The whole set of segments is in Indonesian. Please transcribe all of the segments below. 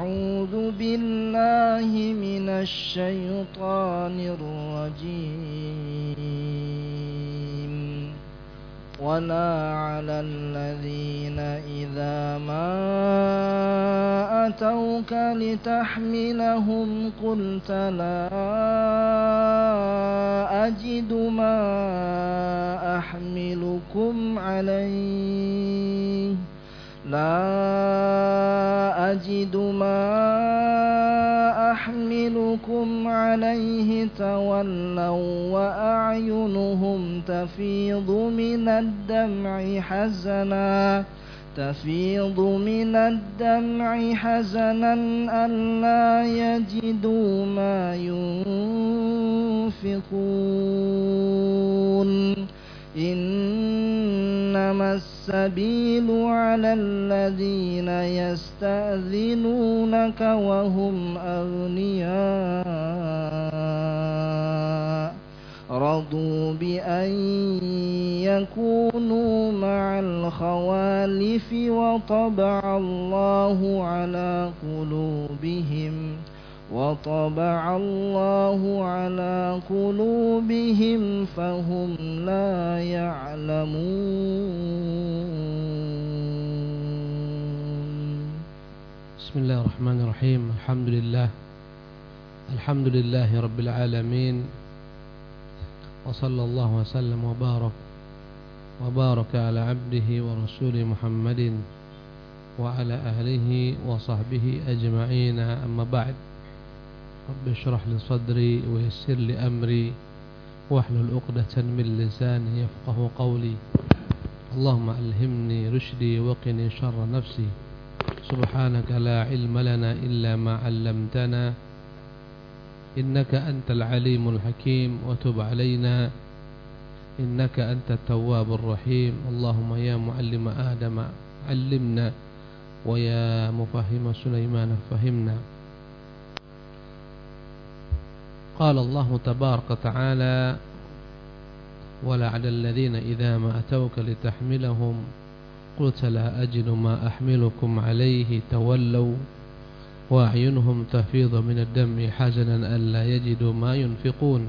أعوذ بالله من الشيطان الرجيم ولا على الذين إذا ما أتوك لتحملهم قلت لا أجد ما أحملكم عليه تولوا وأعينهم تفيض من الدمع حزنا ألا يجدوا ما ينفقون إنما السبيل على الذين يستأذنونك وهم أغنياء رضوا بأن يكونوا مع الخوالف وطبع الله على قلوبهم فهم لا يعلمون. بسم الله الرحمن الرحيم. الحمد لله رب العالمين، وصلى الله وسلم وبارك على عبده ورسوله محمد وعلى أهله وصحبه أجمعين. أما بعد، رب اشرح لي صدري ويسر لي أمري واحلل عقدة من لساني يفقه قولي. اللهم ألهمني رشدي وقني شر نفسي. سبحانك لا علم لنا إلا ما علمتنا إنك أنت العليم الحكيم، وتب علينا إنك أنت التواب الرحيم. اللهم يا معلم آدم علمنا، ويا مفهم سليمان فهمنا. قال الله تبارك وتعالى: ولا على الذين إذا ما أتوك لتحملهم قلت لا أجد ما أحملكم عليه تولوا وأعينهم تفيض من الدمع حزنا ألا يجدوا ما ينفقون.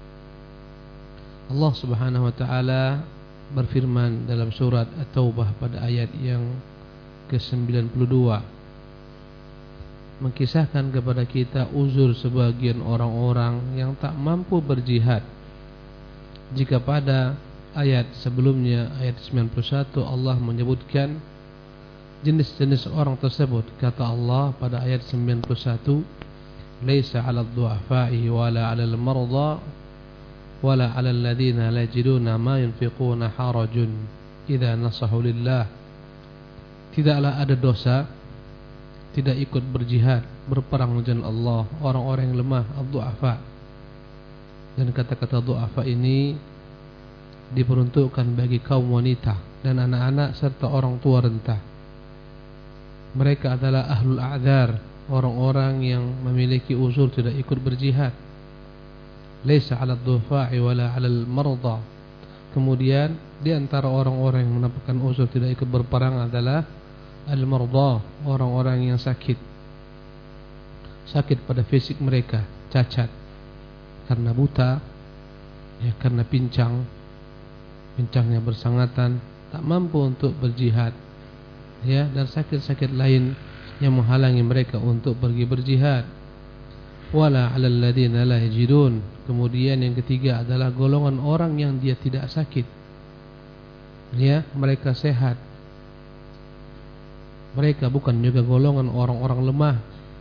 Allah Subhanahu wa taala berfirman dalam surat At-Taubah pada ayat yang ke-92, mengkisahkan kepada kita uzur sebagian orang-orang yang tak mampu berjihad. Jika pada ayat sebelumnya, ayat 91, Allah menyebutkan jenis-jenis orang tersebut. Kata Allah pada ayat 91, laisa 'alal du'afa'i wala 'alal marda wala 'alal ladzina la yajiduna ma yunfiquna harajun idza nasahu lillah. Tidaklah ada dosa tidak ikut berjihad, berperang di jalan Allah orang-orang yang lemah, ad-du'afa. Dan kata-kata du'afa ini diperuntukkan bagi kaum wanita dan anak-anak serta orang tua renta. Mereka adalah ahlul a'dzar, orang-orang yang memiliki uzur tidak ikut berjihad. Laisa 'alal du'afa'i wala 'alal marda. Kemudian di antara orang-orang yang menampakkan uzur tidak ikut berperang adalah al-marda, orang-orang yang sakit pada fisik mereka, cacat karena buta, ya, karena pincangnya bersangatan, tak mampu untuk berjihad, ya, dan sakit-sakit lain yang menghalangi mereka untuk pergi berjihad. Wala 'alal ladzina la yajidun. Kemudian yang ketiga adalah golongan orang yang dia tidak sakit, ya, mereka sehat. Mereka bukan juga golongan orang-orang lemah.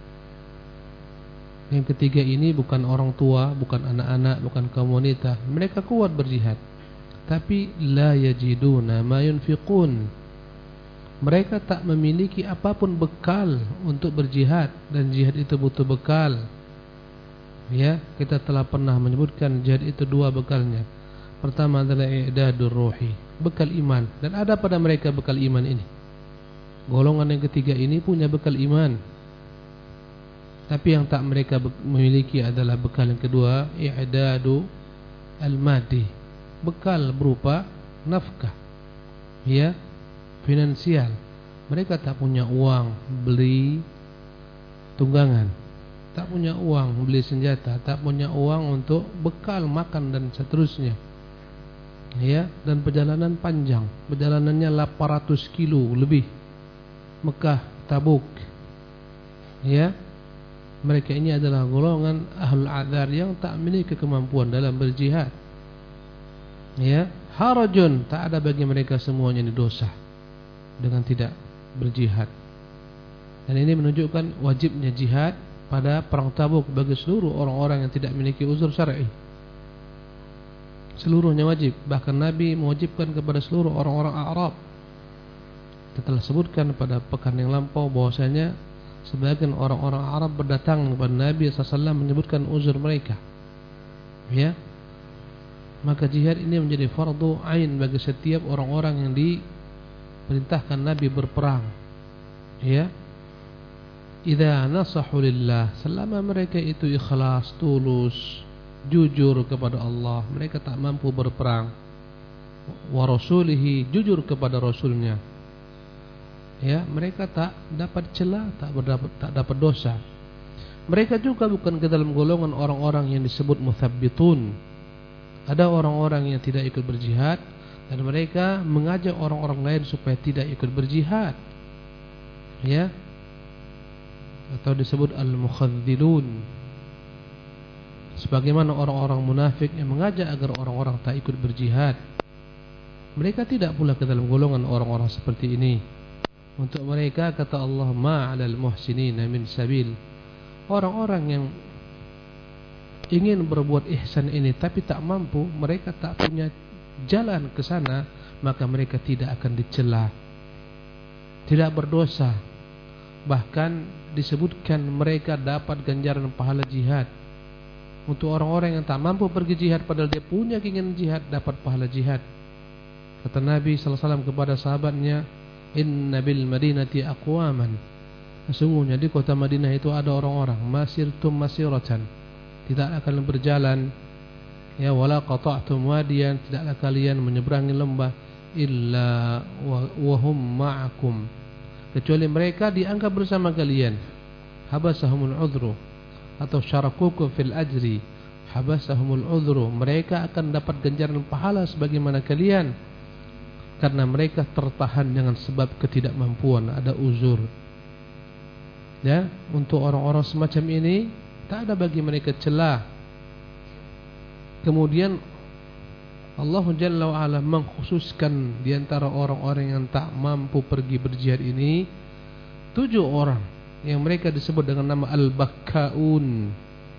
Yang ketiga ini bukan orang tua, bukan anak-anak, bukan kaum wanita. Mereka kuat berjihad, tapi la yajiduna ma yunfiqun. Mereka tak memiliki apapun bekal untuk berjihad, dan jihad itu butuh bekal. Ya, kita telah pernah menyebutkan jihad itu dua bekalnya. Pertama adalah i'dadur ruhi, bekal iman, dan ada pada mereka bekal iman ini. Golongan yang ketiga ini punya bekal iman, tapi yang tak mereka memiliki adalah bekal yang kedua, i'dadu al-madi, bekal berupa nafkah, ya, finansial. Mereka tak punya uang beli tunggangan, tak punya uang beli senjata, tak punya uang untuk bekal makan dan seterusnya. Ya, dan perjalanan panjang, perjalanannya 800 kilo lebih, Mekah, Tabuk. Ya, mereka ini adalah golongan ahlul adzar yang tak memiliki kemampuan dalam berjihad. Ya, harajun, tak ada bagi mereka semuanya ini dosa dengan tidak berjihad. Dan ini menunjukkan wajibnya jihad pada perang Tabuk bagi seluruh orang-orang yang tidak memiliki uzur syar'i. Seluruhnya wajib. Bahkan Nabi mewajibkan kepada seluruh orang-orang Arab. Kita telah sebutkan pada pekan yang lampau bahwasanya sebagian orang-orang Arab berdatangan kepada Nabi SAW menyebutkan uzur mereka. Ya, maka jihad ini menjadi fardu ain bagi setiap orang-orang yang diperintahkan Nabi berperang. Ya, idza nasahu lillah, selama mereka itu ikhlas, tulus, jujur kepada Allah, mereka tak mampu berperang. Wa rasulihi, jujur kepada rasulnya. Ya, mereka tak dapat celah, tak dapat dosa. Mereka juga bukan ke dalam golongan orang-orang yang disebut mutsabbitun. Ada orang-orang yang tidak ikut berjihad dan mereka mengajak orang-orang lain supaya tidak ikut berjihad. Ya, atau disebut al-mukhadzilun. Sebagaimana orang-orang munafik yang mengajak agar orang-orang tak ikut berjihad. Mereka tidak pula ke dalam golongan orang-orang seperti ini. Untuk mereka kata Allah, ma 'alal muhsinina min sabil. Orang-orang yang ingin berbuat ihsan ini tapi tak mampu, mereka tak punya jalan ke sana, maka mereka tidak akan dicela, tidak berdosa. Bahkan disebutkan mereka dapat ganjaran pahala jihad. Untuk orang-orang yang tak mampu pergi jihad padahal dia punya keinginan jihad, dapat pahala jihad. Kata Nabi SAW kepada sahabatnya, inna bil madinati aqwaman, sesungguhnya di kota Madinah itu ada orang-orang, masirtum masiratan, tidak akan berjalan, ya, wala qata'tum wadiyan, tidaklah kalian menyeberangi lembah, illa wa hum ma'akum, kecuali mereka dianggap bersama kalian. Habasahumul udhru, atau syarakukum fil ajri, habasahumul udhru, mereka akan dapat ganjaran pahala sebagaimana kalian, karena mereka tertahan dengan sebab ketidakmampuan, ada uzur. Ya, untuk orang-orang semacam ini tak ada bagi mereka celah. Kemudian Allah Jalla wa Ala mengkhususkan di antara orang-orang yang tak mampu pergi berjihad ini 7 orang yang mereka disebut dengan nama al-bakkaun.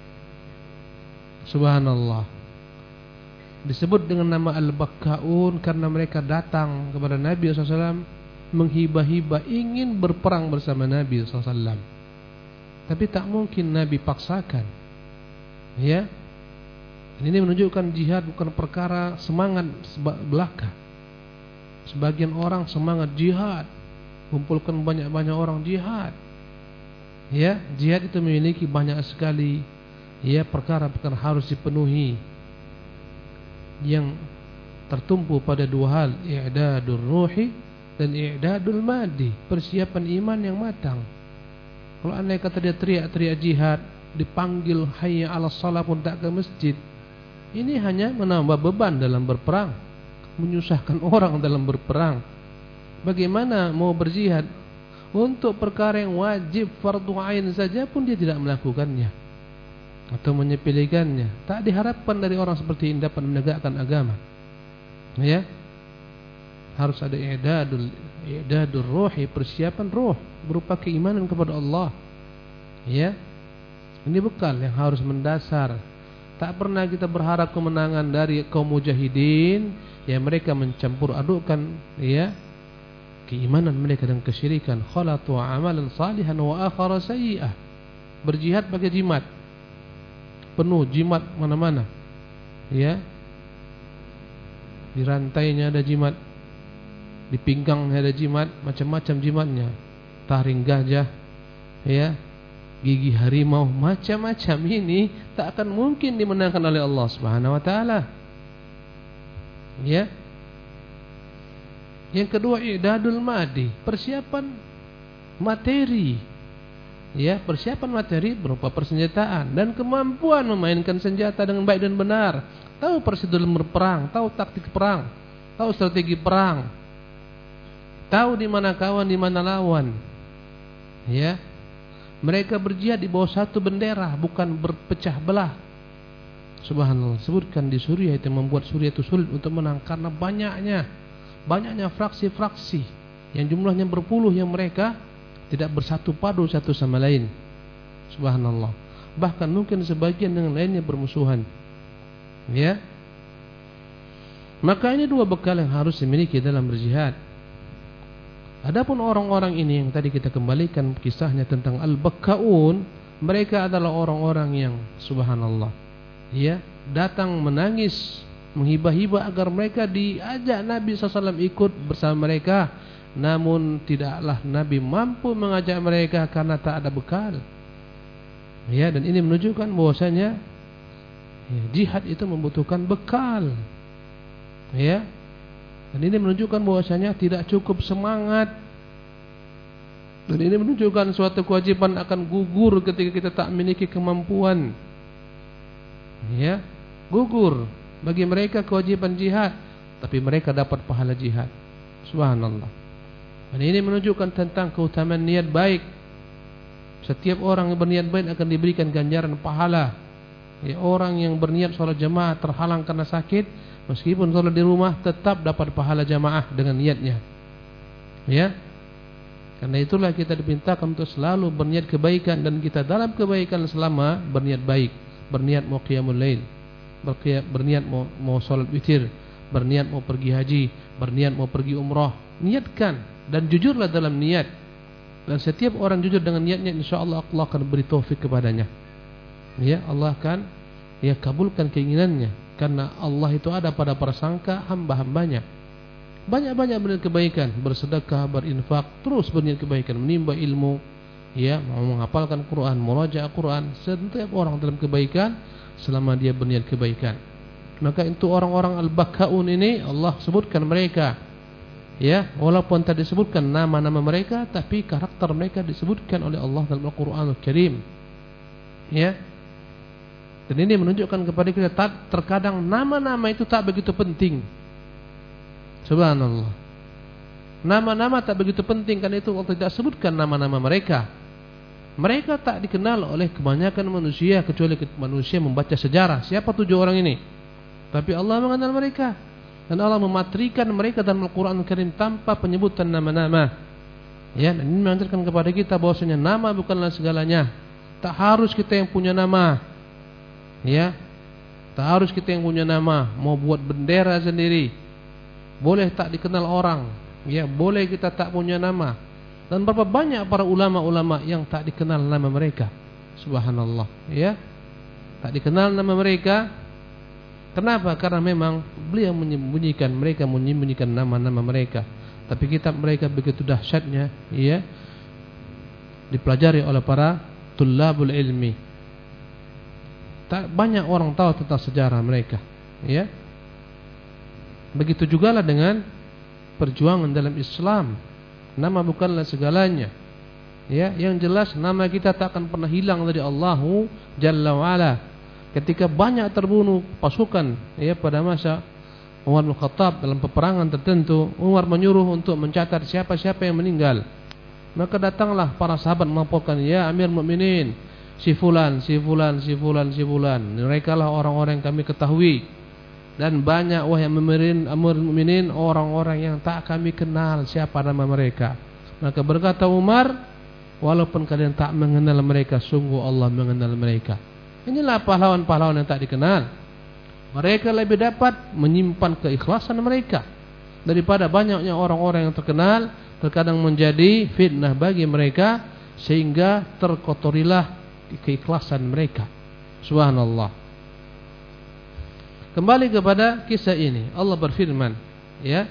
Subhanallah. Disebut dengan nama al-bakkaun karena mereka datang kepada Nabi SAW menghibah-hibah ingin berperang bersama Nabi SAW. Tapi tak mungkin Nabi paksakan. Ya, ini menunjukkan jihad bukan perkara semangat belaka. Sebagian orang semangat jihad, kumpulkan banyak-banyak orang jihad. Ya, jihad itu memiliki banyak sekali, ya, perkara-perkara harus dipenuhi, yang tertumpu pada 2 hal, i'dadul ruhi dan i'dadul madi, persiapan iman yang matang. Kalau andai kata dia teriak-teriak jihad, dipanggil hayya 'alas shalah pun tak ke masjid, ini hanya menambah beban dalam berperang, menyusahkan orang dalam berperang. Bagaimana mau berjihad untuk perkara yang wajib fardu ain saja pun dia tidak melakukannya atau menyepelekannya? Tak diharapkan dari orang seperti ini dapat menegakkan agama. Ya, harus ada i'dadul ruhi, persiapan roh berupa keimanan kepada Allah. Ya, ini bekal yang harus mendasar. Tak pernah kita berharap kemenangan dari kaum mujahidin, ya, mereka mencampur adukkan, ya, keimanan mereka dengan kesyirikan. Khalatu amalan salihan wa akhara sayyi'ah. Berjihad pakai jimat, penuh jimat mana-mana, ya, di rantainya ada jimat, di pinggangnya ada jimat, macam-macam jimatnya, taring gajah, ya, gigi harimau, macam-macam. Ini tak akan mungkin dimenangkan oleh Allah Subhanahu wa taala. Ya. Yang kedua, i'dadul madi, persiapan materi. Ya, persiapan materi berupa persenjataan dan kemampuan memainkan senjata dengan baik dan benar. Tahu prosedur berperang, tahu taktik perang, tahu strategi perang, tahu di mana kawan, di mana lawan. Ya, mereka berjihad di bawah satu bendera, bukan berpecah belah. Subhanallah. Sebutkan di Suriah itu membuat Suriah itu sulit untuk menang karena banyaknya fraksi-fraksi yang jumlahnya berpuluh yang mereka tidak bersatu padu satu sama lain. Subhanallah. Bahkan mungkin sebagian dengan lainnya bermusuhan. Ya. Maka ini dua bekal yang harus dimiliki dalam berjihad. Adapun orang-orang ini yang tadi kita kembalikan kisahnya tentang Al-Bakkaun, mereka adalah orang-orang yang subhanallah, ya, datang menangis, menghibah-hibah agar mereka diajak Nabi SAW ikut bersama mereka. Namun tidaklah Nabi mampu mengajak mereka karena tak ada bekal. Ya, dan ini menunjukkan bahwasanya jihad itu membutuhkan bekal. Ya. Dan ini menunjukkan bahwasanya tidak cukup semangat. Dan ini menunjukkan suatu kewajiban akan gugur ketika kita tak memiliki kemampuan. Ya, gugur bagi mereka kewajiban jihad, tapi mereka dapat pahala jihad. Subhanallah. Dan ini menunjukkan tentang keutamaan niat baik. Setiap orang yang berniat baik akan diberikan ganjaran pahala. Ya, orang yang berniat sholat jamaah terhalang karena sakit, meskipun sholat di rumah tetap dapat pahala jamaah dengan niatnya. Ya, karena itulah kita dimintakan untuk selalu berniat kebaikan, dan kita dalam kebaikan selama berniat baik. Berniat mau qiyamul lail, berniat mau sholat witir, berniat mau pergi haji, berniat mau pergi umrah. Niatkan dan jujurlah dalam niat. Dan setiap orang jujur dengan niatnya, insyaallah Allah akan beri taufik kepadanya. Ya, Allah akan kabulkan keinginannya, karena Allah itu ada pada prasangka hamba-hambanya. Banyak-banyak berniat kebaikan, bersedekah, berinfak, terus berniat kebaikan, menimba ilmu, ya, mau menghafalkan Quran, murajaah Quran. Setiap orang dalam kebaikan selama dia berniat kebaikan. Maka itu orang-orang Al-Bakkaun ini Allah sebutkan mereka. Ya, walaupun tak disebutkan nama-nama mereka, tapi karakter mereka disebutkan oleh Allah dalam Al-Qur'anul Karim. Ya. Dan ini menunjukkan kepada kita terkadang nama-nama itu tak begitu penting. Subhanallah. Nama-nama tak begitu penting, karena itu Allah tidak sebutkan nama-nama mereka. Mereka tak dikenal oleh kebanyakan manusia, kecuali manusia membaca sejarah. Siapa 7 orang ini? Tapi Allah mengenal mereka. Dan Allah mematrikan mereka dalam Al-Quran Al-Karim tanpa penyebutan nama-nama. Ya, dan ini mengajarkan kepada kita bahwasanya nama bukanlah segalanya. Tak harus kita yang punya nama. Ya, tak harus kita yang punya nama. Mau buat bendera sendiri, boleh tak dikenal orang. Ya, boleh kita tak punya nama. Dan berapa banyak para ulama-ulama yang tak dikenal nama mereka. Subhanallah. Ya, tak dikenal nama mereka. Kenapa? Karena memang beliau menyembunyikan nama-nama mereka. Tapi kitab mereka begitu dahsyatnya, ya, dipelajari oleh para tullabul ilmi. Tak banyak orang tahu tentang sejarah mereka, ya. Begitu jugalah dengan perjuangan dalam Islam. Nama bukanlah segalanya. Ya, yang jelas nama kita tak akan pernah hilang dari Allahu Jalla wa Ala. Ketika banyak terbunuh pasukan, ya, pada masa Umar bin Khattab dalam peperangan tertentu, Umar menyuruh untuk mencatat siapa-siapa yang meninggal. Maka datanglah para sahabat melaporkan, ya Amir Mukminin, si fulan. Mereka lah orang-orang yang kami ketahui. Dan banyak wahai Amir Mukminin orang-orang yang tak kami kenal siapa nama mereka. Maka berkata Umar, walaupun kalian tak mengenal mereka, sungguh Allah mengenal mereka. Inilah pahlawan-pahlawan yang tak dikenal. Mereka lebih dapat menyimpan keikhlasan mereka daripada banyaknya orang-orang yang terkenal. Terkadang menjadi fitnah bagi mereka, sehingga terkotorilah keikhlasan mereka. Subhanallah. Kembali kepada kisah ini, Allah berfirman, ya,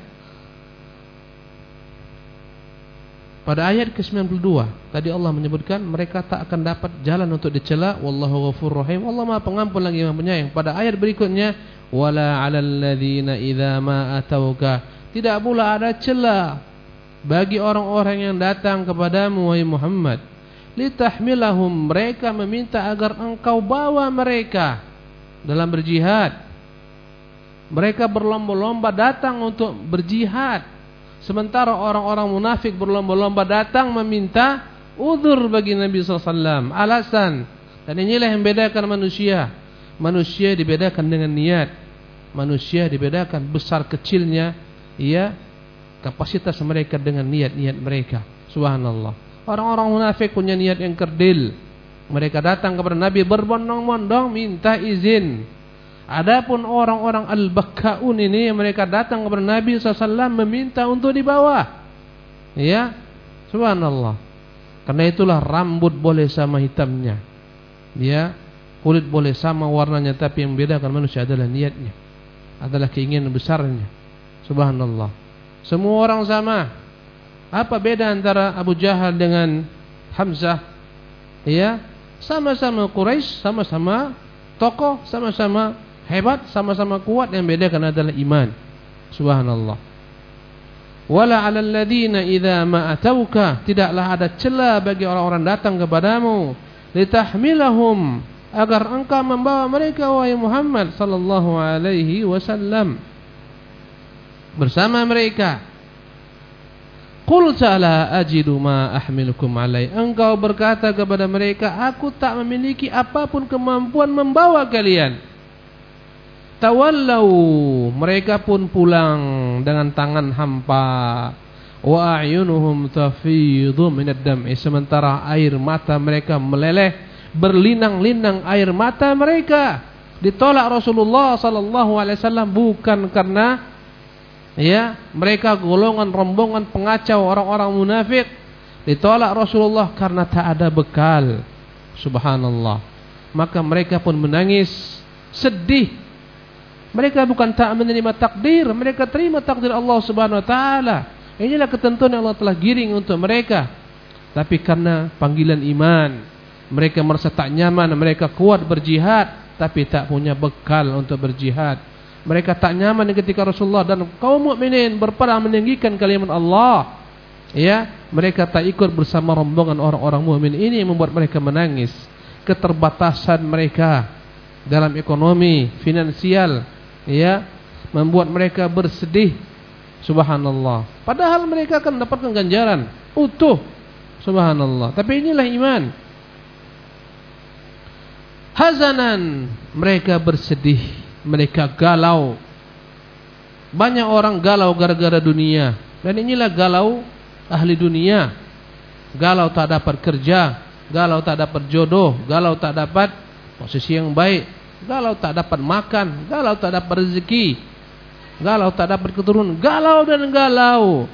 pada ayat ke-92 tadi Allah menyebutkan mereka tak akan dapat jalan untuk dicela. Wallahu ghafurur rahim. Allah Maha Pengampun lagi Maha Penyayang. Pada ayat berikutnya, wala 'alal ladzina idza ma atauka, tidak pula ada celah bagi orang-orang yang datang kepadamu wahai Muhammad, Litahmilahum, mereka meminta agar engkau bawa mereka dalam berjihad. Mereka berlomba-lomba datang untuk berjihad, sementara orang-orang munafik berlomba-lomba datang meminta uzur bagi Nabi SAW, alasan. Dan inilah yang membedakan manusia. Manusia dibedakan dengan niat. Manusia dibedakan besar kecilnya, ya, kapasitas mereka dengan niat-niat mereka. Subhanallah. Orang-orang munafik punya niat yang kerdil. Mereka datang kepada Nabi berbondong-bondong minta izin. Adapun orang-orang al-bakkaun ini, mereka datang kepada Nabi SAW meminta untuk dibawa. Ya, subhanallah. Karena itulah rambut boleh sama hitamnya, ya, kulit boleh sama warnanya, tapi yang membedakan manusia adalah niatnya, adalah keinginan besarnya. Subhanallah. Semua orang sama. Apa beda antara Abu Jahal dengan Hamzah? Ya, sama-sama Quraisy, sama-sama tokoh, sama-sama hebat, sama-sama kuat. Yang bedakan adalah iman. Subhanallah. Wala 'alal ladzina idza ma atauka, tidaklah ada celah bagi orang-orang datang kepadamu, litahmilahum, agar engkau membawa mereka wahai Muhammad sallallahu alaihi wasallam bersama mereka. Qul la ajidu ma ahmilukum alai, engkau berkata kepada mereka, aku tak memiliki apapun kemampuan membawa kalian. Tawallau, mereka pun pulang dengan tangan hampa. Wa a'yunuhum tafidhu minad dam'i, sementara air mata mereka meleleh, berlinang-linang air mata mereka. Ditolak Rasulullah sallallahu alaihi wasallam bukan karena, ya, mereka golongan rombongan pengacau orang-orang munafik. Ditolak Rasulullah karena tak ada bekal. Subhanallah. Maka mereka pun menangis, sedih. Mereka bukan tak menerima takdir, mereka terima takdir Allah Subhanahu wa taala. Inilah ketentuan yang Allah telah giring untuk mereka. Tapi karena panggilan iman, mereka merasa tak nyaman, mereka kuat berjihad tapi tak punya bekal untuk berjihad. Mereka tak nyaman ketika Rasulullah dan kaum mukminin berperang meninggikan kalimat Allah. Ya, mereka tak ikut bersama rombongan orang-orang mukmin. Ini yang membuat mereka menangis. Keterbatasan mereka dalam ekonomi, finansial, ya, membuat mereka bersedih. Subhanallah. Padahal mereka akan mendapatkan ganjaran utuh. Subhanallah. Tapi inilah iman. Hazanan, mereka bersedih, mereka galau. Banyak orang galau gara-gara dunia. Dan inilah galau ahli dunia. Galau tak dapat kerja, galau tak dapat jodoh, galau tak dapat posisi yang baik, galau tak dapat makan, galau tak dapat rezeki, galau tak dapat keturunan, galau dan galau.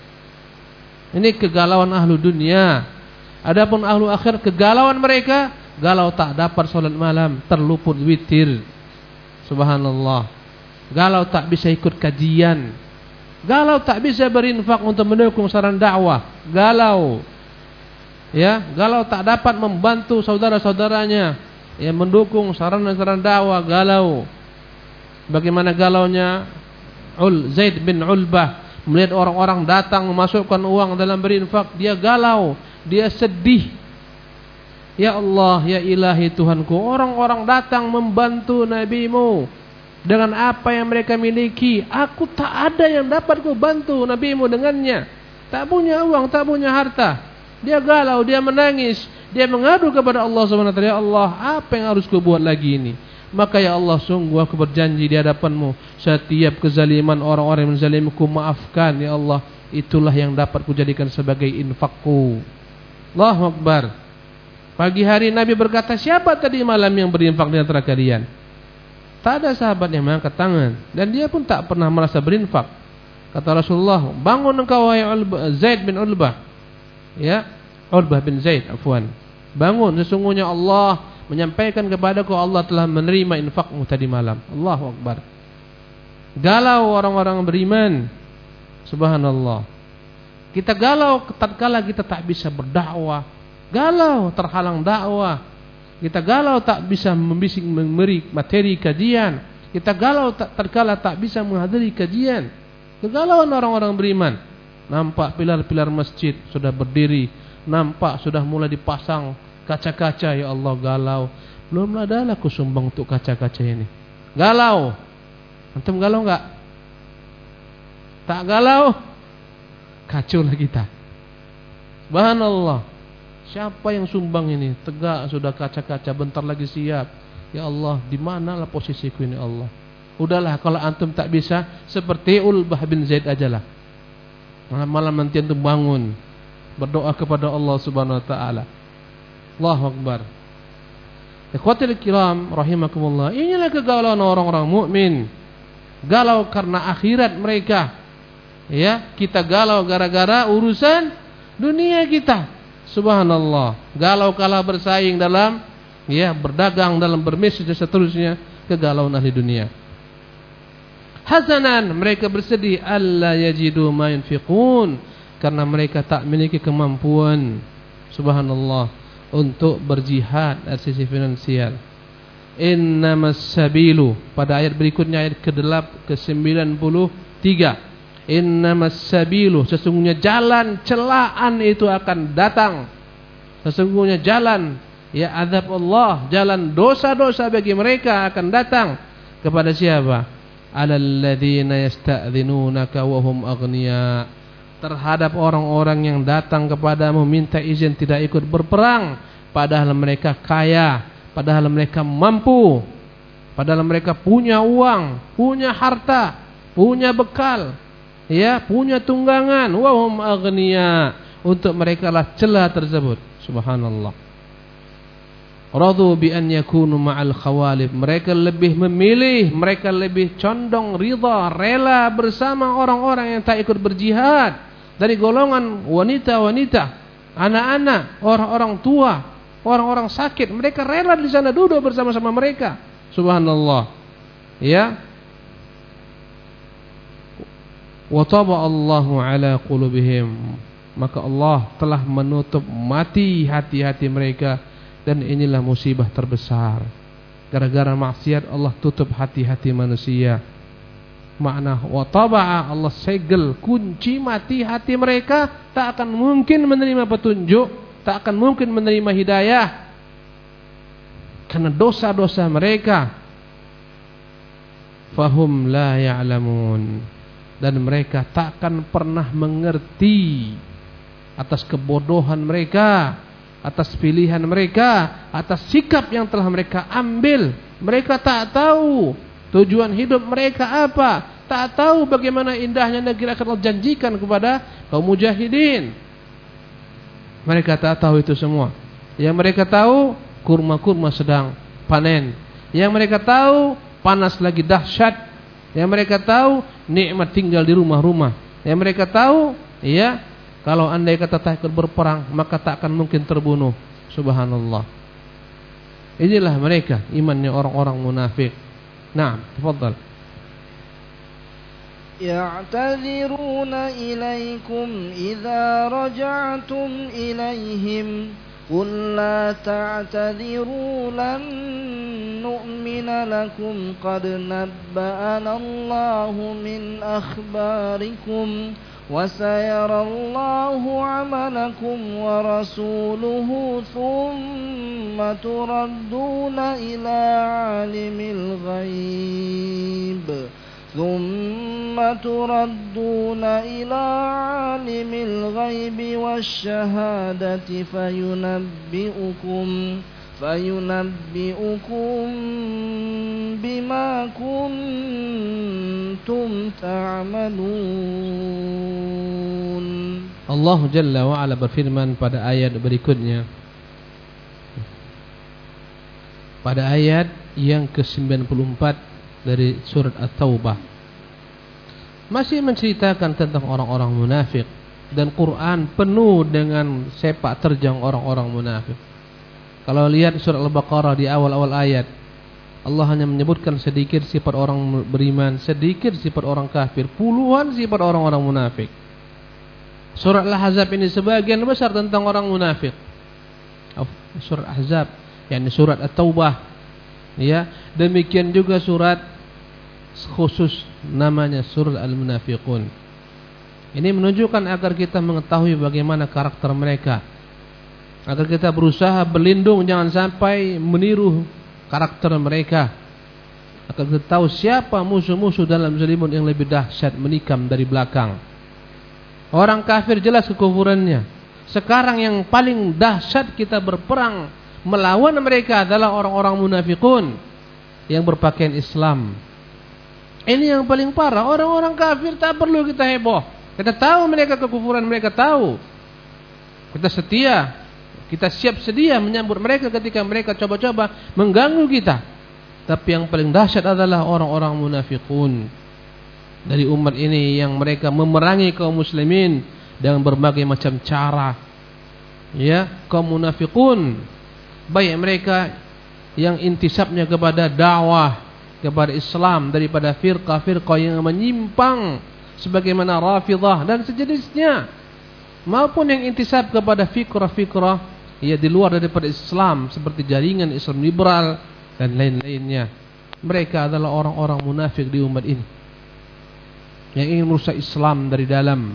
Ini kegalauan ahlu dunia. Adapun ahlu akhir, kegalauan mereka, galau tak dapat salat malam, terluput witir. Subhanallah. Galau tak bisa ikut kajian, galau tak bisa berinfak untuk mendukung saran dakwah, galau. Ya, galau tak dapat membantu saudara-saudaranya yang mendukung saran-saran dakwah, galau. Bagaimana galaunya Zaid bin Ulbah melihat orang-orang datang memasukkan uang dalam berinfak, dia galau, dia sedih. Ya Allah, ya Ilahi Tuhanku, orang-orang datang membantu Nabi-Mu dengan apa yang mereka miliki. Aku tak ada yang dapat ku bantu Nabi-Mu dengannya. Tak punya uang, tak punya harta. Dia galau, dia menangis, dia mengadu kepada Allah SWT. Ya Allah, apa yang harus ku buat lagi ini? Maka ya Allah, sungguh aku berjanji di hadapan-Mu, setiap kezaliman orang-orang yang menzalimiku, maafkan ya Allah. Itulah yang dapat ku jadikan sebagai infakku. Allahu Akbar. Pagi hari Nabi berkata, siapa tadi malam yang berinfak di antara kalian? Tak ada sahabat yang mengangkat tangan, dan dia pun tak pernah merasa berinfak. Kata Rasulullah, bangun engkau wahai Zaid bin Ulbah. Ya, Ulbah bin Zaid, afwan. Bangun, sesungguhnya Allah menyampaikan kepadaku, Allah telah menerima infakmu tadi malam. Allahu Akbar. Galau orang-orang beriman. Subhanallah. Kita galau tatkala kita tak bisa berdakwah, galau terhalang dakwah. Kita galau tak bisa memberi materi kajian. Kita galau tatkala tak bisa menghadiri kajian. Kegalauan orang-orang beriman. Nampak pilar-pilar masjid sudah berdiri, nampak sudah mulai dipasang kaca-kaca, ya Allah galau. Belum ada lah aku sumbang untuk kaca-kaca ini. Galau. Antum galau enggak? Tak galau? Kacau lah kita. Subhanallah. Siapa yang sumbang ini? Tegak sudah kaca-kaca, bentar lagi siap. Ya Allah, di manalah posisiku ini Allah. Udahlah kalau antum tak bisa seperti Ulbah bin Zaid ajalah. Malam-malam nanti antum bangun berdoa kepada Allah Subhanahu wa taala. Allahu akbar. Ikhwatul kiram rahimakumullah. Inilah kegalauan orang-orang mukmin. Galau karena akhirat mereka. Ya, kita galau gara-gara urusan dunia kita. Subhanallah. Galau kalah bersaing dalam berdagang, dalam berbisnis dan seterusnya, kegalauan ahli dunia. Hazanan, mereka bersedih alla yajidu ma yunfiqun, karena mereka tak memiliki kemampuan, subhanallah, untuk berjihad dari sisi finansial. Innamas sabilu, pada ayat berikutnya, ayat ke-93, innamas sabilu, sesungguhnya jalan celaan itu akan datang. Sesungguhnya jalan azab Allah, jalan dosa-dosa bagi mereka akan datang kepada siapa? Alal ladzina yasta'dzinunaka wa hum aghniya, terhadap orang-orang yang datang kepadamu minta izin tidak ikut berperang, padahal mereka kaya, padahal mereka mampu, padahal mereka punya uang, punya harta, punya bekal, punya tunggangan. Wa hum aghniya, untuk mereka lah celah tersebut. Subhanallah. Radu bi an yakunu ma'al khawalif, mereka lebih memilih, mereka lebih condong ridha, rela bersama orang-orang yang tak ikut berjihad, dari golongan wanita-wanita, anak-anak, orang-orang tua, orang-orang sakit. Mereka rela di sana duduk bersama-sama mereka. Subhanallah. Wa taba Allahu ala qulubihim, maka Allah telah menutup mati hati-hati mereka. Dan inilah musibah terbesar. Gara-gara maksiat Allah tutup hati-hati manusia. Makna wa taba'a, Allah segel, kunci mati hati mereka, tak akan mungkin menerima petunjuk, tak akan mungkin menerima hidayah, karena dosa-dosa mereka. Fahum la ya'lamun, dan mereka tak akan pernah mengerti atas kebodohan mereka, atas pilihan mereka, atas sikap yang telah mereka ambil. Mereka tak tahu tujuan hidup mereka apa, tak tahu bagaimana indahnya negeri akan Allah janjikan kepada kaum mujahidin. Mereka tak tahu itu semua. Yang mereka tahu, kurma-kurma sedang panen. Yang mereka tahu, panas lagi dahsyat. Yang mereka tahu, nikmat tinggal di rumah-rumah. Yang mereka tahu, kalau andai kata tak ikut berperang, maka tak akan mungkin terbunuh. Subhanallah. Inilah mereka imannya orang-orang munafik. Naam, tafadhal. Ya'tadhiruna ilaikum idza raja'tum ilaihim qul la ta'tadhiru lan nu'mina lakum qad nabba'ana Allahu min akhbarikum وَسَيَرَى اللَّهُ عَمَلَكُمْ وَرَسُولُهُ ثُمَّ تُرَدُّونَ إِلَى عَالِمِ الْغَيْبِ وَالشَّهَادَةِ فَيُنَبِّئُكُم بِمَا كُنتُمْ تَعْمَلُونَ. Allah Jalla wa Ala berfirman pada ayat berikutnya, pada ayat yang ke-94 dari surat At-Taubah, masih menceritakan tentang orang-orang munafik, dan Quran penuh dengan sepak terjang orang-orang munafik. Kalau lihat surah Al-Baqarah di awal-awal ayat, Allah hanya menyebutkan sedikit sifat orang beriman, sedikit sifat orang kafir, puluhan sifat orang-orang munafik. Surah Al-Ahzab ini sebagian besar tentang orang munafik. Surah Al-Ahzab, yakni surat At-Taubah. Demikian juga surat khusus namanya surah Al-Munafiqun. Ini menunjukkan agar kita mengetahui bagaimana karakter mereka, Agar kita berusaha berlindung, jangan sampai meniru karakter mereka. Agar kita tahu siapa musuh-musuh dalam selimut yang lebih dahsyat menikam dari belakang. Orang kafir jelas kekufurannya. Sekarang yang paling dahsyat kita berperang melawan mereka adalah orang-orang munafikun yang berpakaian Islam. Ini yang paling parah. Orang-orang kafir tak perlu kita heboh. Kita tahu mereka kekufuran, mereka tahu. Kita setia, kita siap sedia menyambut mereka ketika mereka coba-coba mengganggu kita. Tapi yang paling dahsyat adalah orang-orang munafikun dari umat ini yang mereka memerangi kaum muslimin dengan berbagai macam cara. Ya, kaum munafikun, baik mereka yang intisabnya kepada dakwah, kepada Islam, daripada firqah-firqah yang menyimpang sebagaimana Rafidhah dan sejenisnya, maupun yang intisab kepada fikrah-fikrah ya di luar daripada Islam seperti jaringan Islam liberal dan lain-lainnya. Mereka adalah orang-orang munafik di umat ini yang ingin merusak Islam dari dalam.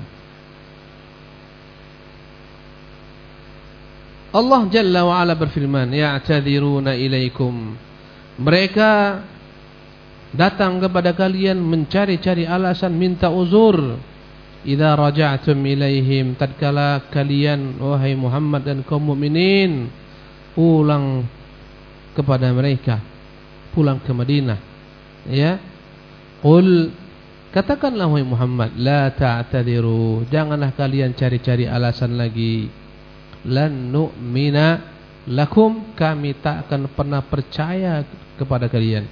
Allah Jalla wa Ala berfirman, ya'tadziruna ilaikum. Mereka datang kepada kalian mencari-cari alasan, minta uzur. Idza raja'tum ilaihim, tatkala kalian wahai Muhammad dan kaum mukminin pulang kepada mereka, pulang ke Madinah, ya. Qul, katakanlah wahai Muhammad, la ta'tadiru, janganlah kalian cari-cari alasan lagi. Lan nu'mina lakum, kami tak akan pernah percaya kepada kalian.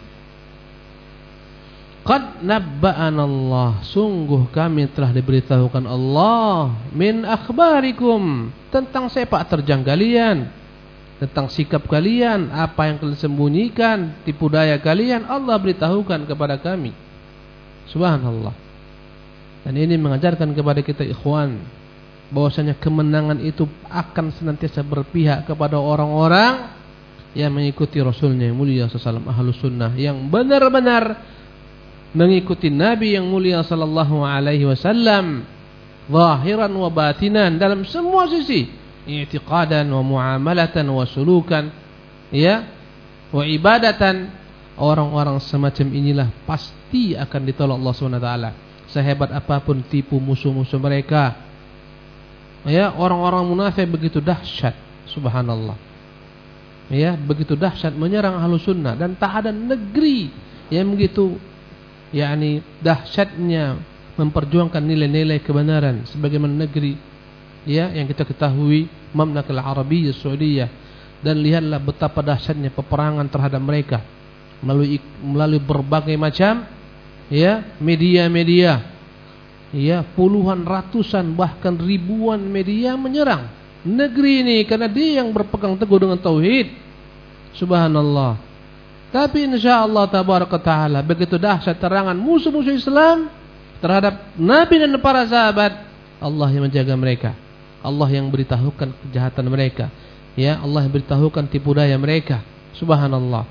Qad nabba'ana Allah, sungguh kami telah diberitahukan Allah min akhbarikum, tentang sepak terjang kalian, tentang sikap kalian, apa yang kalian sembunyikan, tipu daya kalian, Allah beritahukan kepada kami. Subhanallah. Dan ini mengajarkan kepada kita ikhwan bahwasanya kemenangan itu akan senantiasa berpihak kepada orang-orang yang mengikuti Rasulnya yang mulia sallallahu ahlus sunnah, yang benar-benar mengikuti Nabi yang mulia sallallahu alaihi wasallam zahiran wa batinan, dalam semua sisi, i'tiqadan wa muamalatan wa sulukan, ya, wa ibadatan. Orang-orang semacam inilah pasti akan ditolak Allah Subhanahu wa taala, sehebat apapun tipu musuh-musuh mereka. Ya, orang-orang munafik begitu dahsyat, subhanallah. Ya, begitu dahsyat menyerang Ahlus Sunnah, dan tak ada negeri yang begitu yakni dahsyatnya memperjuangkan nilai-nilai kebenaran sebagaimana negeri ya yang kita ketahui, Mamlakatul Arabiyyah Saudiyah. Dan lihatlah betapa dahsyatnya peperangan terhadap mereka melalui berbagai macam ya media-media. Ya, puluhan, ratusan, bahkan ribuan media menyerang negeri ini karena dia yang berpegang teguh dengan tauhid. Subhanallah. Tapi insyaallah tabaraka taala begitu dahsyat terangan musuh-musuh Islam terhadap Nabi dan para sahabat, Allah yang menjaga mereka. Allah yang beritahukan kejahatan mereka. Ya, Allah yang beritahukan tipu daya mereka. Subhanallah.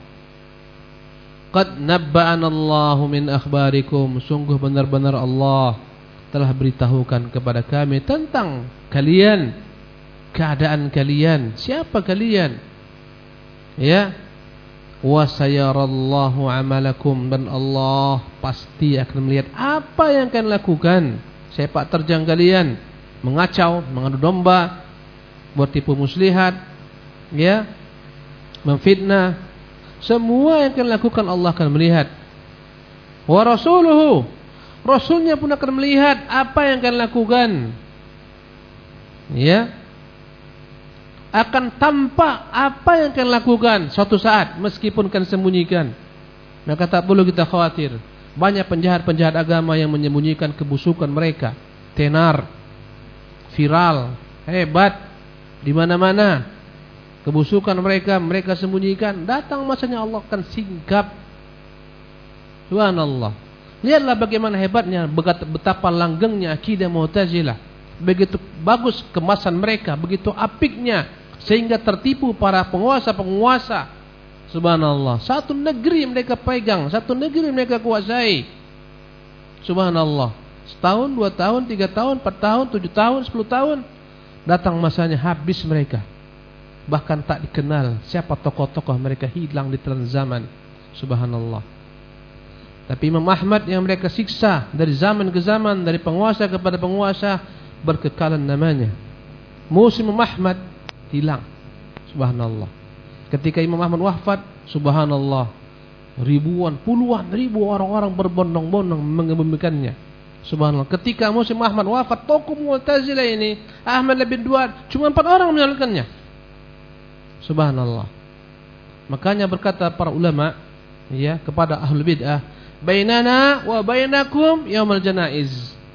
Qad nabba'ana Allahu min akhbarikum, sungguh benar-benar Allah telah beritahukan kepada kami tentang kalian, keadaan kalian, siapa kalian. Ya, wa sayarallahu amalakum, dan Allah pasti akan melihat apa yang kalian lakukan, sepak terjang kalian, mengacau, mengadu domba, buat tipu muslihat, ya, memfitnah, semua yang kalian lakukan Allah akan melihat. Wa rasuluhu, Rasulnya pun akan melihat apa yang kalian lakukan. Ya, akan tampak apa yang kalian lakukan suatu saat meskipun kalian sembunyikan. Maka tak perlu kita khawatir. Banyak penjahat-penjahat agama yang menyembunyikan kebusukan mereka, tenar, viral, hebat di mana-mana. Kebusukan mereka sembunyikan. Datang masanya Allah akan singkap. Subhanallah. Lihatlah bagaimana hebatnya, betapa langgengnya akidah Mu'tazilah. Begitu bagus kemasan mereka, begitu apiknya, sehingga tertipu para penguasa-penguasa. Subhanallah. Satu negeri mereka pegang, satu negeri mereka kuasai. Subhanallah. Setahun, 2 tahun, 3 tahun, 4 tahun, 7 tahun, 10 tahun, datang masanya habis mereka. bahkan tak dikenal siapa tokoh-tokoh mereka, hilang di telan zaman. Subhanallah. Tapi Imam Ahmad yang mereka siksa dari zaman ke zaman, dari penguasa kepada penguasa, berkekalan namanya. Musa Imam Ahmad hilang. Subhanallah. Ketika Imam Ahmad wafat, subhanallah, ribuan, puluhan ribu orang-orang berbondong-bondong mengebumikannya. Subhanallah. Ketika Musa Imam Ahmad wafat, tokoh Mu'tazilah ini, Ahmad bin Duad, cuma 4 orang menyalurkannya. Subhanallah. Makanya berkata para ulama, ya, kepada ahlul bid'ah, bainana wa bainakum yaumul janaiz.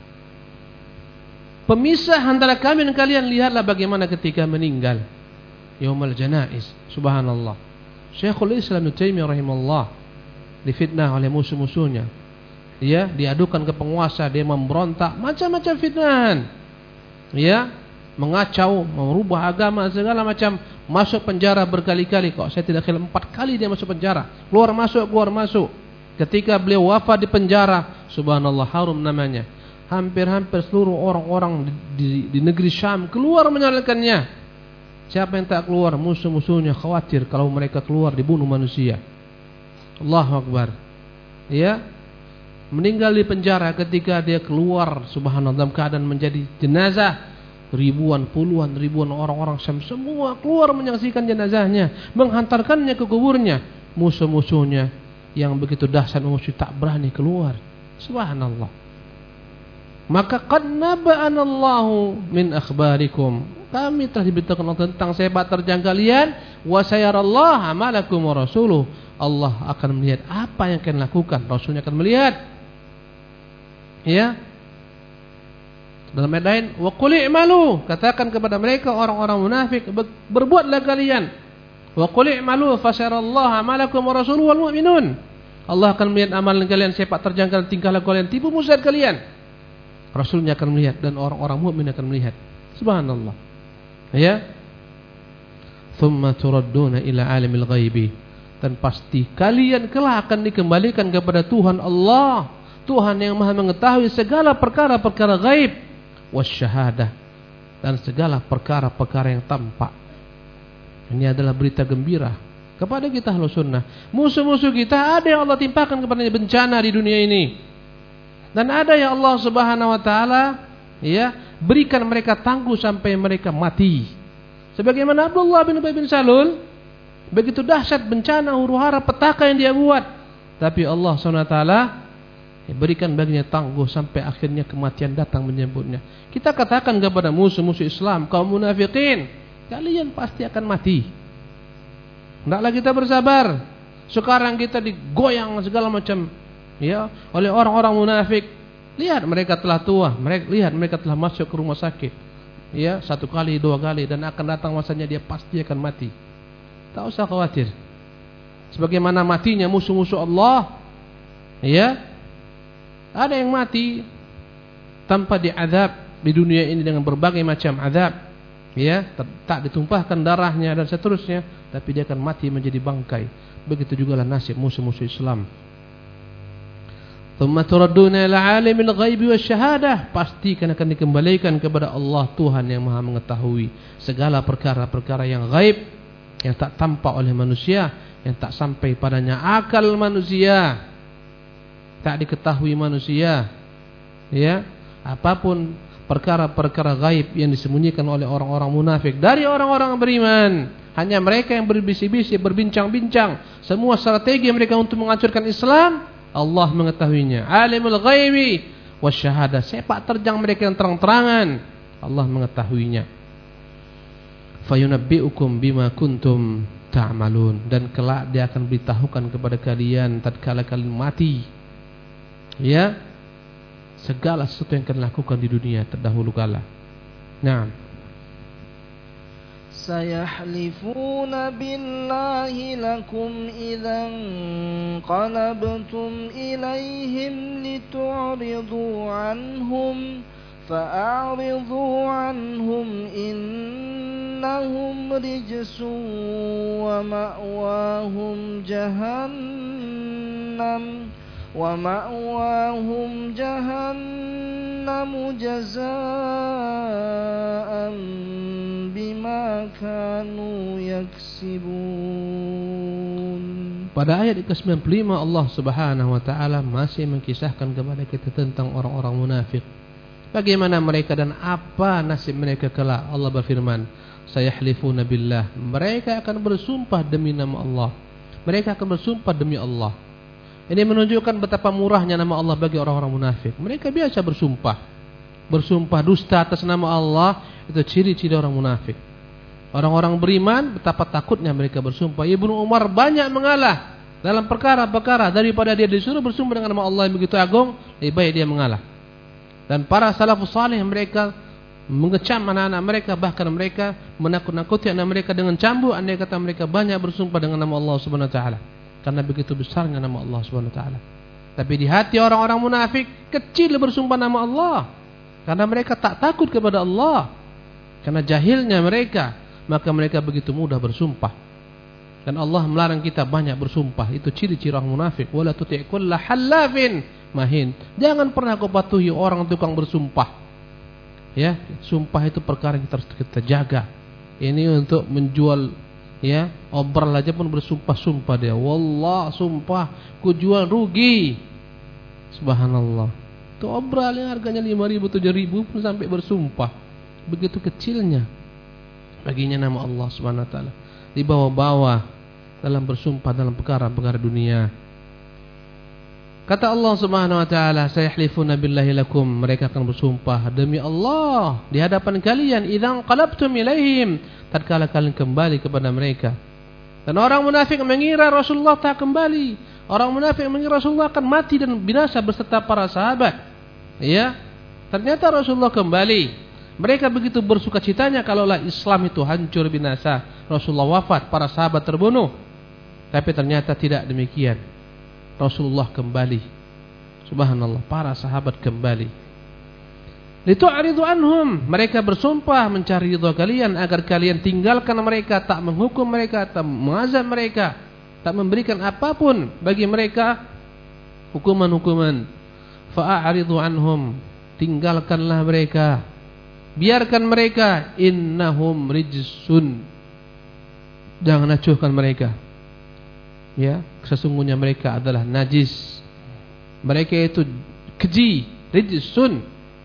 Pemisah antara kami dan kalian, lihatlah bagaimana ketika meninggal. Yaumul janaiz. Subhanallah. Syekhul Islam Ibnu Taimiyah rahimahullah difitnah oleh musuh-musuhnya. Ya, diadukan ke penguasa, dia memberontak, macam-macam fitnahan. Ya, mengacau, merubah agama segala macam, masuk penjara berkali-kali. Kok saya tidak kira 4 kali dia masuk penjara. Keluar masuk. Ketika beliau wafat di penjara, subhanallah, harum namanya. Hampir-hampir seluruh orang-orang di negeri Syam keluar menyalahkannya. Siapa yang tak keluar? Musuh-musuhnya khawatir kalau mereka keluar dibunuh manusia. Allahu Akbar. Ya, meninggal di penjara. Ketika dia keluar, subhanallah, dalam keadaan menjadi jenazah, ribuan, puluhan ribuan orang-orang Syam semua keluar menyaksikan jenazahnya, menghantarkannya ke kuburnya. Musuh-musuhnya yang begitu dahsyat musuh tak berani keluar. Subhanallah. Maka qad naba'anallahu min akhbarikum, kami telah diberitakan tentang sepak terjang kalian, wa sayarallahu amalakum wa rasuluh, Allah akan melihat apa yang kalian lakukan, Rasulnya akan melihat. Ya, dalam ayat lain, wa qul i'malu, katakan kepada mereka orang-orang munafik, berbuatlah kalian. Wa qul i'malu fasayarallahu amalakum wa rasuluhu wal mu'minun, Allah akan melihat amalan kalian, sepak terjang kalian, tingkah laku kalian, tipu muslihat kalian. Rasulnya akan melihat dan orang-orang mukmin akan melihat. Subhanallah. Ya. Thumma turadduna ila alimil ghaibi, dan pasti kalian kelak akan dikembalikan kepada Tuhan Allah, Tuhan yang Maha mengetahui segala perkara-perkara gaib, wasyahadah, dan segala perkara-perkara yang tampak. Ini adalah berita gembira kepada kita Ahlus Sunnah. Musuh-musuh kita ada yang Allah timpakan kepadanya bencana di dunia ini, dan ada yang Allah Subhanahu wa taala, ya, berikan mereka tangguh sampai mereka mati. Sebagaimana Abdullah bin Ubay bin Salul, begitu dahsyat bencana huru-hara petaka yang dia buat, tapi Allah Subhanahu wa taala berikan baginya tangguh sampai akhirnya kematian datang menyambutnya. Kita katakan kepada musuh-musuh Islam, kaum munafikin, kalian pasti akan mati. Hendaklah kita bersabar. Sekarang kita digoyang segala macam, ya, oleh orang-orang munafik. Lihat mereka telah tua, mereka telah masuk ke rumah sakit, ya, 1 kali, 2 kali, dan akan datang masanya dia pasti akan mati. Tak usah khawatir. Sebagaimana matinya musuh-musuh Allah, ya, ada yang mati tanpa diazab di dunia ini dengan berbagai macam azab, ya, tak ditumpahkan darahnya dan seterusnya, tapi dia akan mati menjadi bangkai. Begitu juga lah nasib musuh-musuh Islam. Thumma turadduna ila alimil ghaibi wasyahadah, pastikan akan dikembalikan kepada Allah, Tuhan yang Maha mengetahui segala perkara-perkara yang gaib, yang tak tampak oleh manusia, yang tak sampai padanya akal manusia, tak diketahui manusia. Ya, apapun perkara-perkara gaib yang disembunyikan oleh orang-orang munafik dari orang-orang beriman, hanya mereka yang berbisik-bisik, berbincang-bincang semua strategi mereka untuk menghancurkan Islam, Allah mengetahuinya. Alimul ghaibi wasyahadah, sepak terjang mereka yang terang-terangan, Allah mengetahuinya. Fayunabbi'ukum bima kuntum ta'malun, dan kelak dia akan beritahukan kepada kalian tatkala kalian mati, ya, segala sesuatu yang kalian lakukan di dunia terdahulu kala. Nah, سيحلفون بالله لكم إذا انقلبتم إليهم لتعرضوا عنهم فأعرضوا عنهم إنهم رجس ومأواهم جهنم جزاء بما كانوا يكسبون. Pada ayat ke-95 Allah Subhanahu wa taala masih mengisahkan kepada kita tentang orang-orang munafik. Bagaimana mereka dan apa nasib mereka kelak. Allah berfirman, sayahlifuna billah. Mereka akan bersumpah demi nama Allah. Mereka akan bersumpah demi Allah. Ini menunjukkan betapa murahnya nama Allah bagi orang-orang munafik. Mereka biasa bersumpah. Bersumpah dusta atas nama Allah, itu ciri-ciri orang munafik. Orang-orang beriman betapa takutnya mereka bersumpah. Ibnu Umar banyak mengalah dalam perkara-perkara daripada dia disuruh bersumpah dengan nama Allah yang begitu agung, lebih baik dia mengalah. Dan para salafus salih mereka mengecam anak-anak mereka, bahkan mereka menakut-nakuti anak mereka dengan cambuk andai kata mereka banyak bersumpah dengan nama Allah Subhanahu wa taala. Karena begitu besarnya nama Allah Subhanahu wa taala. Tapi di hati orang-orang munafik kecil bersumpah nama Allah. Karena mereka tak takut kepada Allah. Karena jahilnya mereka, maka mereka begitu mudah bersumpah. Dan Allah melarang kita banyak bersumpah. Itu ciri-ciri orang munafik. Wala tuti' kulla halafin mahin. Jangan pernah kau patuhi orang tukang bersumpah. Ya, sumpah itu perkara yang harus kita jaga. Ini untuk menjual, ya, obral aja pun bersumpah-sumpah dia. Wallah, sumpah, ku jual rugi. Subhanallah. Itu obral yang harganya 5.000, 7.000 pun sampai bersumpah. Begitu kecilnya baginya nama Allah Subhanahu wa taala. Dibawa-bawa dalam bersumpah dalam perkara-perkara dunia. Kata Allah Subhanahu wa taala, sayahlifuna billahi lakum. Mereka akan bersumpah demi Allah di hadapan kalian idzan qalabtum ilaihim, tatkala kalian kembali kepada mereka. Dan orang munafik mengira Rasulullah tak kembali. Orang munafik mengira Rasulullah akan mati dan binasa beserta para sahabat. Ya, ternyata Rasulullah kembali. Mereka begitu bersukacitanya kalaulah Islam itu hancur binasa, Rasulullah wafat, para sahabat terbunuh. Tapi ternyata tidak demikian. Rasulullah kembali. Subhanallah, para sahabat kembali. Litu'ridu anhum, mereka bersumpah mencari ridha kalian agar kalian tinggalkan mereka, tak menghukum mereka, tak mengazab mereka, tak memberikan apapun bagi mereka hukuman-hukuman. Fa'aridu anhum, tinggalkanlah mereka. Biarkan mereka, innahum rijsun. Jangan acuhkan mereka. Ya, sesungguhnya mereka adalah najis. Mereka itu keji, rijsun.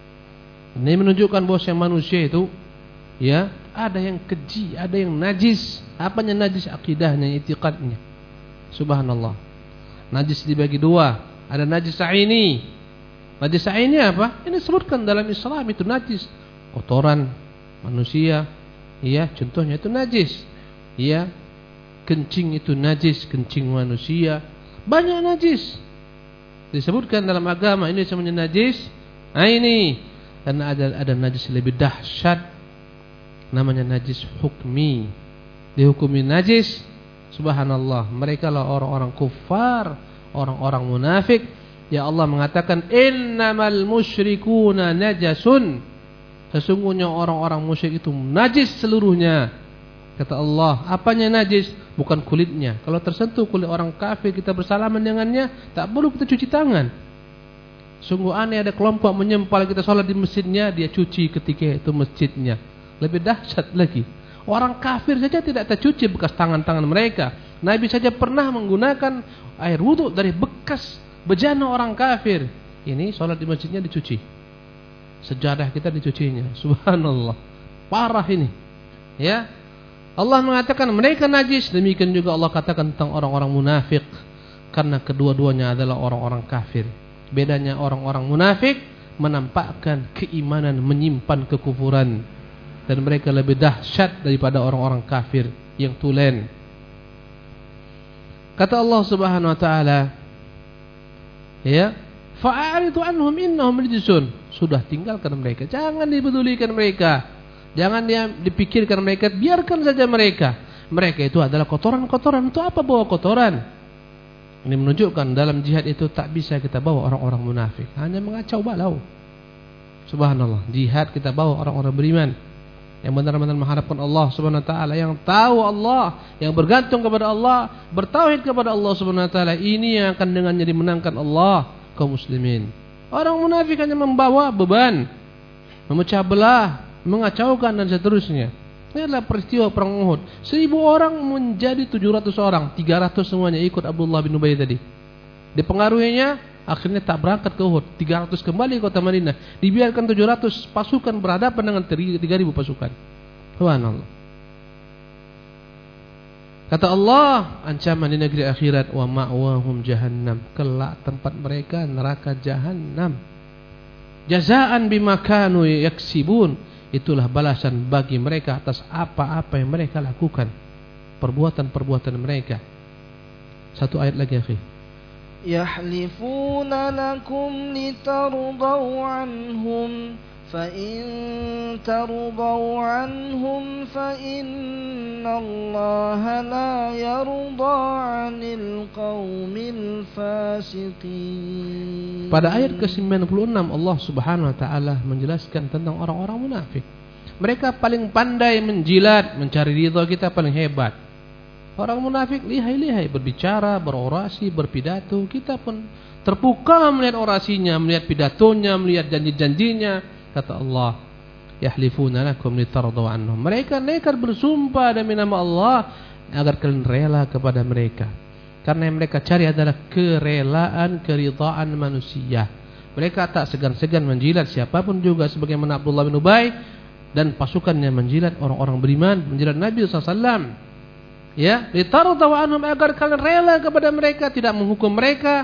Ini menunjukkan bahwa manusia itu, ya, ada yang keji, ada yang najis. Apanya najis? Akidahnya, i'tiqadnya. Subhanallah. Najis dibagi dua. Ada najis aini. Najis aini apa? Ini disebutkan dalam Islam itu najis. Kotoran manusia, ya, contohnya itu najis. Ya, kencing itu najis, kencing manusia. Banyak najis disebutkan dalam agama. Ini semuanya najis aini. Karena ada najis lebih dahsyat, namanya najis hukmi. Dihukumi najis. Subhanallah, mereka lah orang-orang kufar, orang-orang munafik. Ya Allah mengatakan innamal musyrikuna najasun. Sesungguhnya orang-orang musyrik itu najis seluruhnya. Kata Allah, apanya najis? Bukan kulitnya. Kalau tersentuh kulit orang kafir, kita bersalaman dengannya, tak perlu kita cuci tangan. Sungguh aneh ada kelompok menyempal kita sholat di masjidnya, dia cuci ketika itu masjidnya. Lebih dahsyat lagi, orang kafir saja tidak tercuci bekas tangan-tangan mereka. Nabi saja pernah menggunakan air wudhu dari bekas bejana orang kafir. Ini sholat di masjidnya dicuci. Sejadah kita dicucinya. Subhanallah, parah ini. Ya, Allah mengatakan mereka najis. Demikian juga Allah katakan tentang orang-orang munafik, karena kedua-duanya adalah orang-orang kafir. Bedanya orang-orang munafik menampakkan keimanan, menyimpan kekufuran, dan mereka lebih dahsyat daripada orang-orang kafir yang tulen. Kata Allah Subhanahu wa taala, ya, fa'aridu anhum innahum rijsun. Sudah, tinggalkan mereka, jangan dipedulikan mereka, jangan dipikirkan mereka, biarkan saja mereka. Mereka itu adalah kotoran-kotoran. Untuk apa bawa kotoran? Ini menunjukkan dalam jihad itu tak bisa kita bawa orang-orang munafik, hanya mengacau balau. Subhanallah, jihad kita bawa orang-orang beriman yang benar-benar mengharapkan Allah Subhanahu wa taala, yang tahu Allah, yang bergantung kepada Allah, bertauhid kepada Allah Subhanahu wa taala. Ini yang akan dengannya dimenangkan Allah kaum muslimin. Orang munafik hanya membawa beban, memecah belah, mengacaukan dan seterusnya. Ini adalah peristiwa perang Uhud. 1000 orang menjadi 700 orang, 300 semuanya ikut Abdullah bin Ubay tadi. Dipengaruhinya akhirnya tak berangkat ke Uhud, 300 kembali ke kota Madinah. Dibiarkan 700 pasukan berhadapan dengan 3000 pasukan. Subhanallah. Kata Allah, ancaman di negeri akhirat, wa ma'wahum jahannam, kelak tempat mereka neraka jahannam. Jazaan bima kanu yaksibun, itulah balasan bagi mereka atas apa-apa yang mereka lakukan, perbuatan-perbuatan mereka. Satu ayat lagi, akhi. Yahlifuna lakum litardaw anhum fa in tardaw anhum fa innallaha la yarda 'anil qaumil fasiqin. Pada ayat ke-96 Allah Subhanahu wa taala menjelaskan tentang orang-orang munafik. Mereka paling pandai menjilat, mencari ridha kita paling hebat. Orang munafik lihai-lihai berbicara, berorasi, berpidato. Kita pun terpukau melihat orasinya, melihat pidatonya, melihat janji-janjinya. Kata Allah, yahlifuna lakum litardaw anhum. Mereka nekat bersumpah demi nama Allah agar kalian rela kepada mereka. Karena yang mereka cari adalah kerelaan, keridhaan manusia. Mereka tak segan-segan menjilat siapapun juga, sebagaimana Abdullah bin Ubay dan pasukannya menjilat orang-orang beriman, menjilat Nabi SAW. Ya, litardaw anhum, agar kalian rela kepada mereka, tidak menghukum mereka.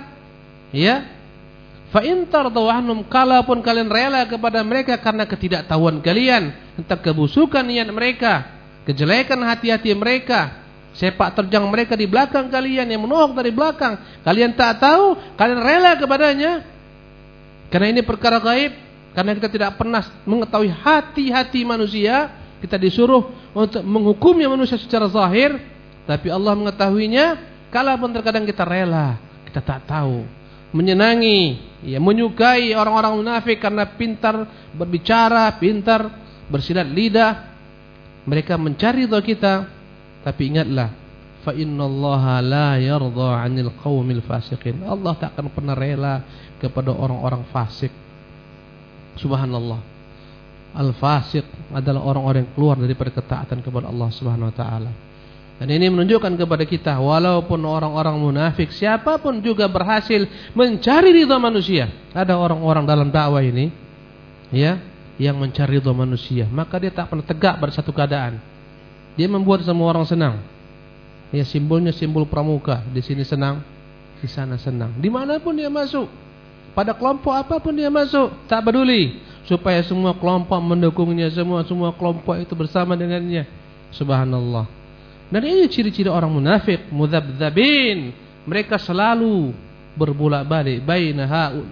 Ya, fa in tardaw anhum, kalaupun kalian rela kepada mereka karena ketidaktahuan kalian tentang kebusukan niat mereka, kejelekan hati-hati mereka, sepak terjang mereka di belakang kalian, yang menohok dari belakang, kalian tak tahu, kalian rela kepadanya. Karena ini perkara gaib, karena kita tidak pernah mengetahui hati-hati manusia, kita disuruh untuk menghukumnya manusia secara zahir, tapi Allah mengetahuinya. Kalaupun terkadang kita rela, kita tak tahu, menyenangi, ya, menyukai orang-orang munafik karena pintar berbicara, pintar bersilat lidah, mereka mencari ridha kita. Tapi ingatlah, fa innallaha la yarda 'anil qaumil fasiqin. Allah tak akan pernah rela kepada orang-orang fasik. Subhanallah. Al-fasiq adalah orang-orang yang keluar daripada ketaatan kepada Allah Subhanahu wa taala. Dan ini menunjukkan kepada kita, walaupun orang-orang munafik, siapapun juga berhasil mencari ridha manusia. Ada orang-orang dalam dakwah ini, ya, yang mencari ridha manusia, maka dia tak pernah tegak pada satu keadaan. Dia membuat semua orang senang. Ya, simbolnya simbol pramuka. Di sini senang, di sana senang. Dimanapun dia masuk, pada kelompok apapun dia masuk, tak peduli, supaya semua kelompok mendukungnya, semua kelompok itu bersama dengannya. Subhanallah. Dan ini ciri-ciri orang munafik, mudzabdzabin. Mereka selalu berbolak-balik baina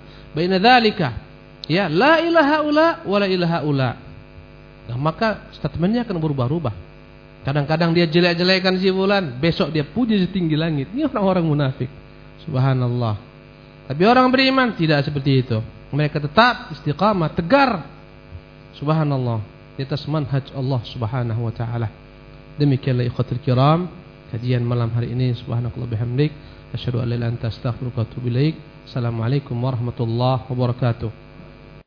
dzalika. Ya, la ilaha ula wa la ilaha ula. Nah, maka statementnya akan berubah-ubah. Kadang-kadang dia jelek-jelekan si fulan, besok dia puji setinggi langit. Ini orang-orang munafik. Subhanallah. Tapi orang beriman tidak seperti itu. Mereka tetap istiqamah, tegar. Subhanallah, di atas manhaj Allah Subhanahu wa taala. Demikianlah ikhwatul kiram, kajian malam hari ini. Subhanakallah bihamdik, asyhadu an la ilaha illa anta astaghfiruka wa atubu ilaik. Assalamualaikum warahmatullahi wabarakatuh.